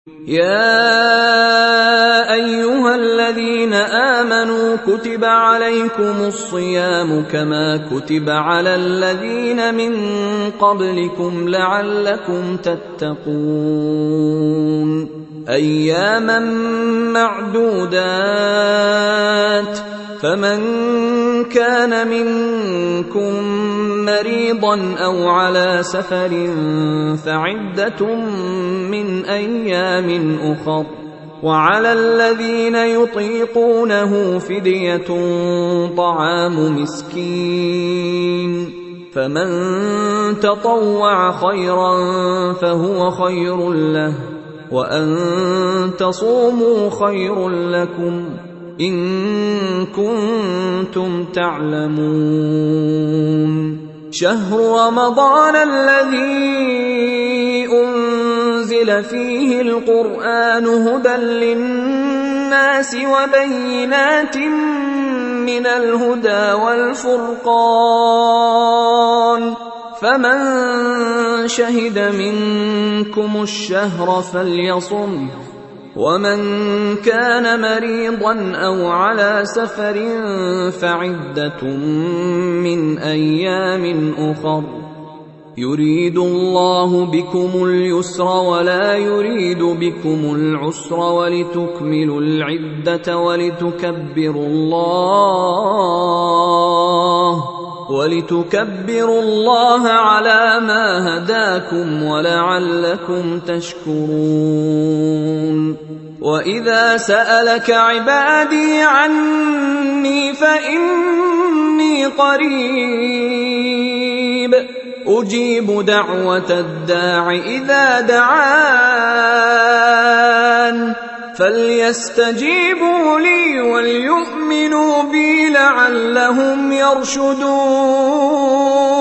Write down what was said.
يا أيها الذين آمنوا كتب عليكم الصيام كما كتب على الذين من قبلكم لعلكم تتقون أياما معدودات فمن كان منكم مريضا أو على سفر فعدة من أيام أخر وعلى الذين يطيقونه فدية طعام مسكين فمن تطوع خيرا فهو خير له وأن تصوموا خير لكم إن كنتم تعلمون شهر رمضان الذي أنزل فيه القرآن هدى للناس وبينات من الهدى والفرقان فمن شهد منكم الشهر فليصمه ومن كان مريضا أو على سفر فعدة من أيام أخر يريد الله بكم اليسر ولا يريد بكم العسر ولتكملوا العدة ولتكبروا الله على ما هداكم ولعلكم تشكرون وإذا سألك عبادي عني فإني قريب أجيب دعوة الداع إذا دعان فليستجيبوا لي وليؤمنوا بي لعلهم يرشدون